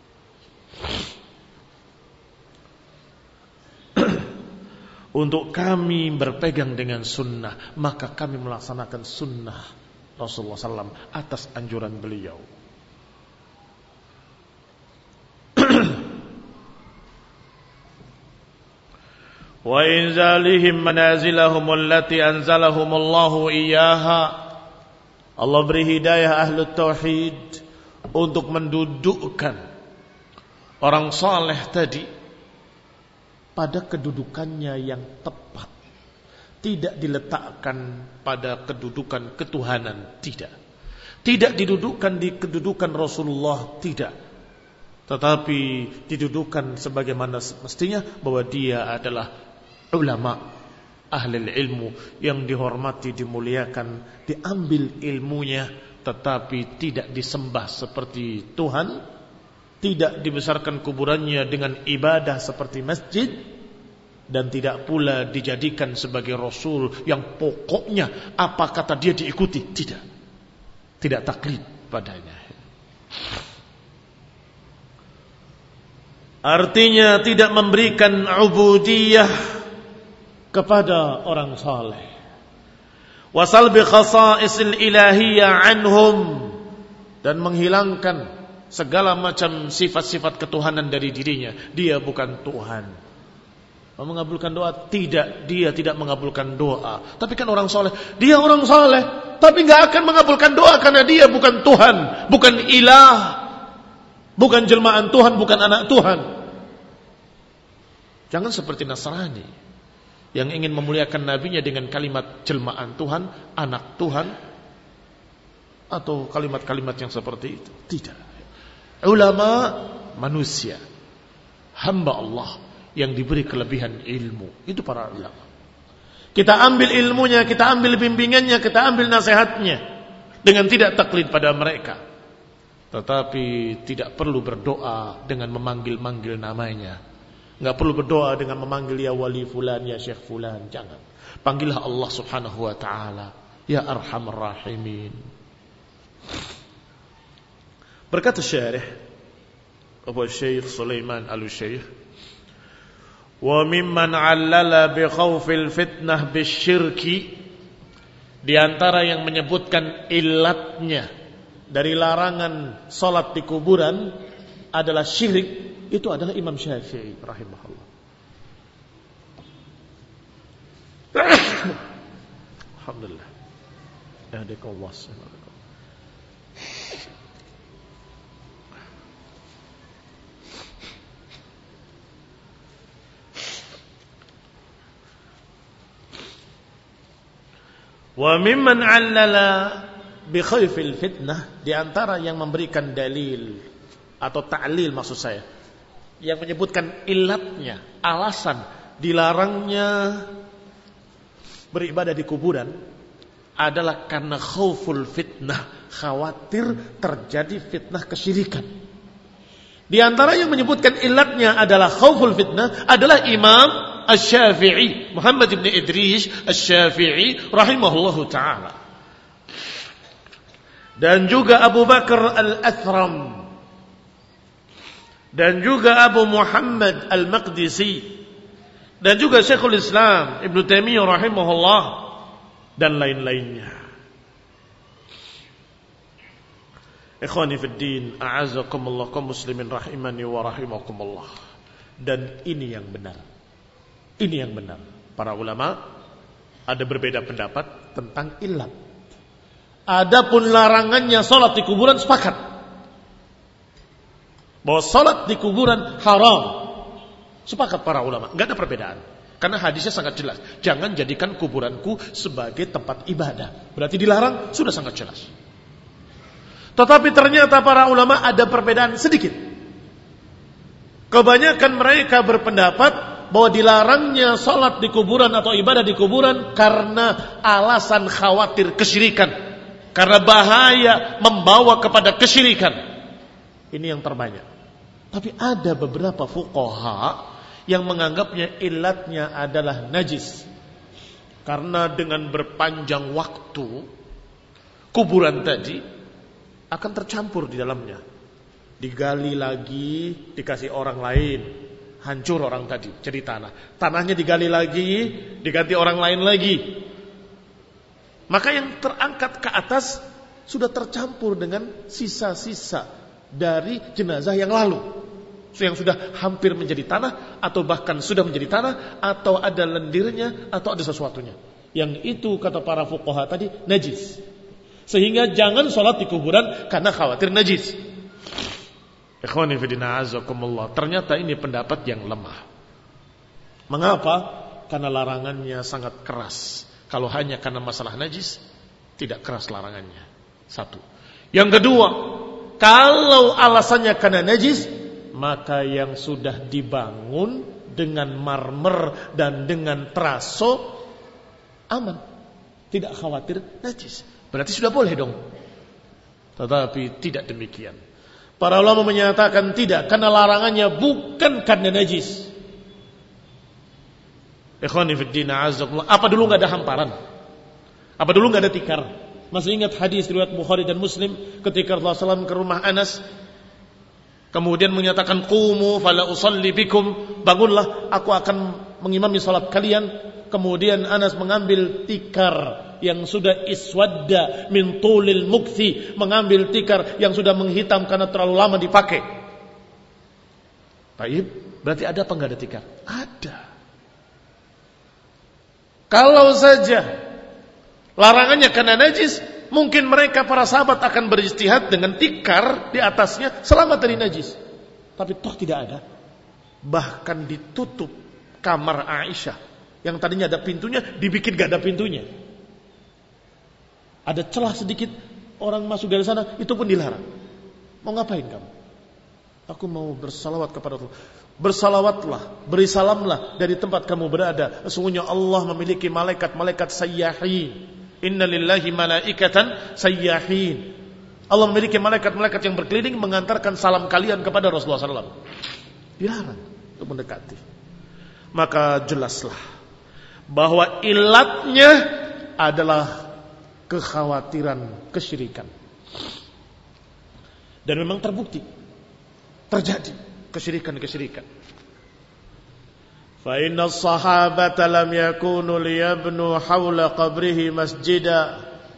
Untuk kami berpegang dengan sunnah, maka kami melaksanakan sunnah Rasulullah sallallahu alaihi wasallam atas anjuran beliau. Wa inzalihim manazilahum allati anzalahumullahu iyyaha. Allah beri hidayah ahlu tauhid untuk mendudukkan orang saleh tadi pada kedudukannya yang tepat. Tidak diletakkan pada kedudukan ketuhanan, tidak. Tidak didudukkan di kedudukan Rasulullah, tidak. Tetapi didudukan sebagaimana mestinya, bahwa dia adalah ulama, ahli ilmu yang dihormati, dimuliakan, diambil ilmunya, tetapi tidak disembah seperti Tuhan, tidak dibesarkan kuburannya dengan ibadah seperti masjid, dan tidak pula dijadikan sebagai Rasul yang pokoknya apa kata dia diikuti, tidak. Tidak taklid padanya. Artinya tidak memberikan ubudiyah kepada orang saleh. Wasal bi khasa'isil ilahiyah anhum, dan menghilangkan segala macam sifat-sifat ketuhanan dari dirinya. Dia bukan Tuhan. Mengabulkan doa? Tidak, dia tidak mengabulkan doa. Tapi kan orang saleh, dia orang saleh, tapi enggak akan mengabulkan doa karena dia bukan Tuhan, bukan ilah, bukan jelmaan Tuhan, bukan anak Tuhan. Jangan seperti Nasrani yang ingin memuliakan nabinya dengan kalimat jelmaan Tuhan, anak Tuhan, atau kalimat-kalimat yang seperti itu. Tidak. Ulama manusia, hamba Allah yang diberi kelebihan ilmu. Itu para ulama. Kita ambil ilmunya, kita ambil bimbingannya, kita ambil nasihatnya dengan tidak taklid pada mereka. Tetapi tidak perlu berdoa dengan memanggil-manggil namanya. Enggak perlu berdoa dengan memanggil ya wali fulan, ya syekh fulan. Jangan. Panggillah Allah subhanahu wa ta'ala, ya arhamar rahimin. Berkata syarih Abu Syekh Sulaiman Al-Syekh, wa mimman 'allala bi khaufil fitnah bisyirki, di antara yang menyebutkan ilatnya dari larangan salat di kuburan adalah syirik, itu adalah Imam Syafi'i rahimahullah. Alhamdulillah. Yahdikallah. Wa mimman 'allala bi khaifil fitnah, di antara yang memberikan dalil atau ta'lil maksud saya, yang menyebutkan ilatnya, alasan dilarangnya beribadah di kuburan adalah karena khauful fitnah, khawatir terjadi fitnah kesyirikan. Di antara yang menyebutkan ilatnya adalah khauful fitnah adalah Imam Asy-Syafi'i, Muhammad bin Idris Asy-Syafi'i rahimahullahu taala. Dan juga Abu Bakar Al-Athram, dan juga Abu Muhammad Al-Maqdisi, dan juga Syekhul Islam Ibnu Taimiyah rahimahullah, dan lain-lainnya. Ikhwani fid din, a'azzakumullah, kaum muslimin rahimani wa rahimakumullah. Dan ini yang benar. Ini yang benar. Para ulama ada berbeda pendapat tentang ilat. Adapun larangannya salat di kuburan sepakat bahwa salat di kuburan haram. Sepakat para ulama, enggak ada perbedaan. Karena hadisnya sangat jelas. Jangan jadikan kuburanku sebagai tempat ibadah. Berarti dilarang, sudah sangat jelas. Tetapi ternyata para ulama ada perbedaan sedikit. Kebanyakan mereka berpendapat bahwa dilarangnya sholat di kuburan atau ibadah di kuburan karena alasan khawatir kesyirikan. Karena bahaya membawa kepada kesyirikan. Ini yang terbanyak. Tapi ada beberapa fuqaha yang menganggapnya ilatnya adalah najis. Karena dengan berpanjang waktu kuburan tadi akan tercampur di dalamnya. Digali lagi, dikasih orang lain, hancur orang tadi, jadi tanah. Tanahnya digali lagi, diganti orang lain lagi. Maka yang terangkat ke atas sudah tercampur dengan sisa-sisa dari jenazah yang lalu. Yang sudah hampir menjadi tanah, atau bahkan sudah menjadi tanah, atau ada lendirnya, atau ada sesuatunya. Yang itu kata para fuqaha tadi najis. Sehingga jangan sholat di kuburan karena khawatir najis. Ikhwani fillah azakumullah. Ternyata ini pendapat yang lemah. Mengapa? Karena larangannya sangat keras. Kalau hanya karena masalah najis, tidak keras larangannya. Satu. Yang kedua, kalau alasannya karena najis, maka yang sudah dibangun dengan marmer dan dengan teraso aman, tidak khawatir najis. Berarti sudah boleh dong. Tetapi tidak demikian. Para ulama menyatakan tidak, karena larangannya bukan karena najis. Ikhwani fiddin a'azzakumullah. Apa dulu enggak ada hamparan? Apa dulu enggak ada tikar? Masih ingat hadis riwayat Bukhari dan Muslim ketika Rasulullah shallallahu alaihi wasallam ke rumah Anas, kemudian menyatakan qumu fala usalli bikum, bangunlah aku akan mengimami salat kalian. Kemudian Anas mengambil tikar yang sudah iswadda min tulil mukthi, mengambil tikar yang sudah menghitam karena terlalu lama dipakai. Baik, berarti ada apa enggak ada tikar? Ada. Kalau saja larangannya karena najis, mungkin mereka para sahabat akan berijtihad dengan tikar di atasnya selamat dari najis. Tapi toh tidak ada. Bahkan ditutup kamar Aisyah yang tadinya ada pintunya, dibikin gak ada pintunya. Ada celah sedikit, orang masuk dari sana, itu pun dilarang. Mau ngapain kamu? Aku mau bersalawat kepada Allah. Bersalawatlah, beri salamlah dari tempat kamu berada. Sesungguhnya Allah memiliki malaikat-malaikat sayyahin. Inna lillahi malaikatan sayyahin. Allah memiliki malaikat-malaikat yang berkeliling mengantarkan salam kalian kepada Rasulullah shallallahu alaihi wasallam. Dilarang untuk mendekati. Maka jelaslah bahwa ilatnya adalah kekhawatiran kesyirikan. Dan memang terbukti terjadi kesyirikan-kesyirikan. Fa inna as-sahabata lam yakunu liyabnu hawla qabrihi masjida.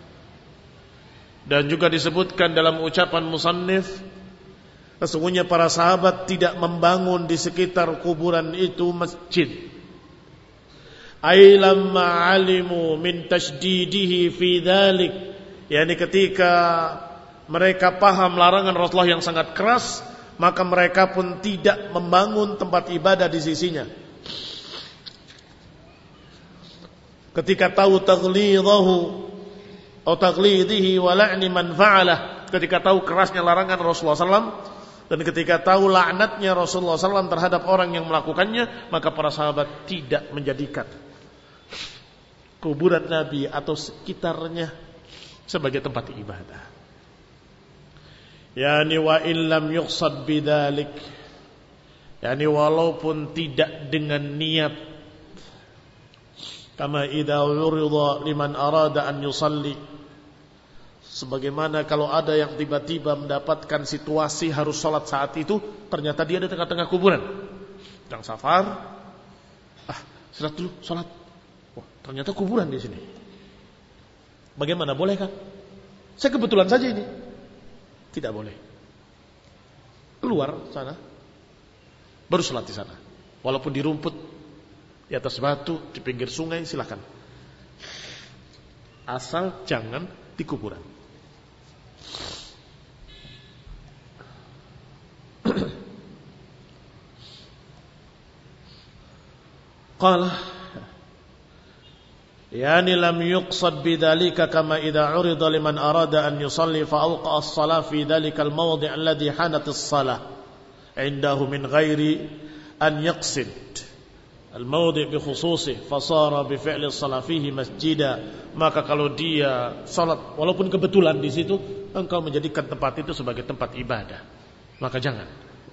Dan juga disebutkan dalam ucapan musannif, sesungguhnya para sahabat tidak membangun di sekitar kuburan itu masjid. Ay lamma alimu min tashdidihi fi dhalik, yakni ketika mereka paham larangan Rasulullah yang sangat keras, maka mereka pun tidak membangun tempat ibadah di sisinya. Ketika tahu taghlidahu atau taghlidihi wa la'ni man fa'alah, ketika tahu kerasnya larangan Rasulullah sallallahu alaihi wasallam dan ketika tahu laknatnya Rasulullah sallallahu alaihi wasallam terhadap orang yang melakukannya, maka para sahabat tidak menjadikan kuburan Nabi atau sekitarnya sebagai tempat ibadah. Yani wa illam yuqsad bidzalik, yani walaupun tidak dengan niat, kama idza urida liman arada an yusalli, sebagaimana kalau ada yang tiba-tiba mendapatkan situasi harus sholat saat itu, ternyata dia di tengah-tengah kuburan, sedang safar, ah sholat dulu, sholat. Wah, ternyata kuburan di sini. Bagaimana, bolehkah? Saya kebetulan saja ini. Tidak boleh. Keluar sana, baru sholat di sana. Walaupun di rumput, di atas batu, di pinggir sungai, silakan. Asal jangan di kuburan. Qala Yani lam yuqsad bidzalika kama idza urida liman arada an yusalli fa awqa as-salah fi dzalikal mawdi' alladhi hanat as-salah indahu min ghairi an yaqsid al-mawdi' bi khususih fa sara bi fi'li as-salah fihi masjida. Maka kalau dia salat walaupun kebetulan di situ, engkau menjadikan tempat itu sebagai tempat ibadah, maka jangan.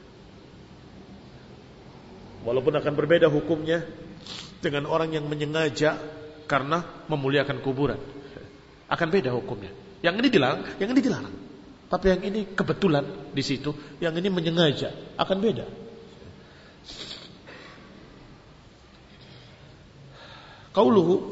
Walaupun akan berbeda hukumnya dengan orang yang menyengaja karena memuliakan kuburan, akan beda hukumnya. Yang ini dilarang, yang ini dilarang. Tapi yang ini kebetulan di situ, yang ini menyengaja, akan beda. Qauluhu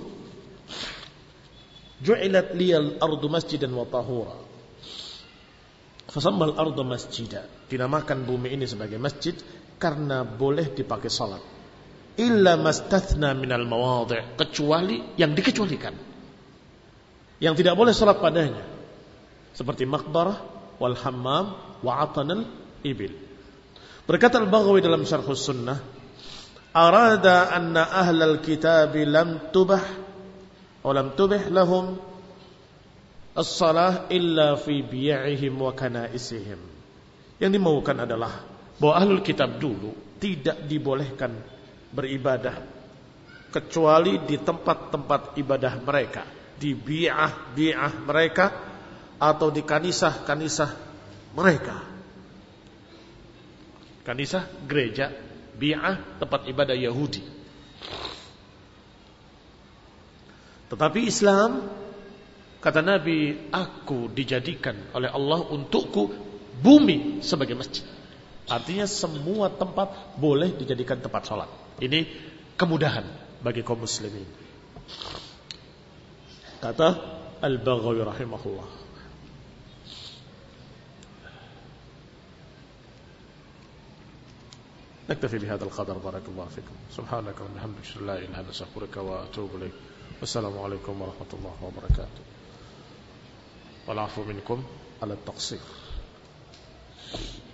ju'ilat liyal ardu masjidan wa tahura. Fasammal ardu masjidan. Dinamakan bumi ini sebagai masjid karena boleh dipakai salat. Illa mastathna minal mawadhi', kecuali yang dikecualikan, yang tidak boleh salat padanya, seperti maqbarah wal hammam wa atanal ibil. Berkata Al-Baghawi dalam Syarh Sunnah, arada anna ahlal kitab lam tubah wa lam tubih lahum as-salah illa fi bi'ihim wa kanaisihim. Yang dimaukan adalah bahwa ahlul kitab dulu tidak dibolehkan beribadah kecuali di tempat-tempat ibadah mereka, di bi'ah-bi'ah mereka atau di kanisah-kanisah mereka. Kanisah gereja, bi'ah tempat ibadah Yahudi. Tetapi Islam, kata Nabi, aku dijadikan oleh Allah untukku bumi sebagai masjid. Artinya semua tempat boleh dijadikan tempat sholat. Ini kemudahan bagi kaum muslimin. Kata Al-Baghawi rahimahullah. نكتفي بهذا القدر بارك الله فيكم سبحانك وبحمدك لا إله إلا أنت أستغفرك وأتوب إليك والسلام عليكم ورحمة الله وبركاته والعفو منكم على التقصير.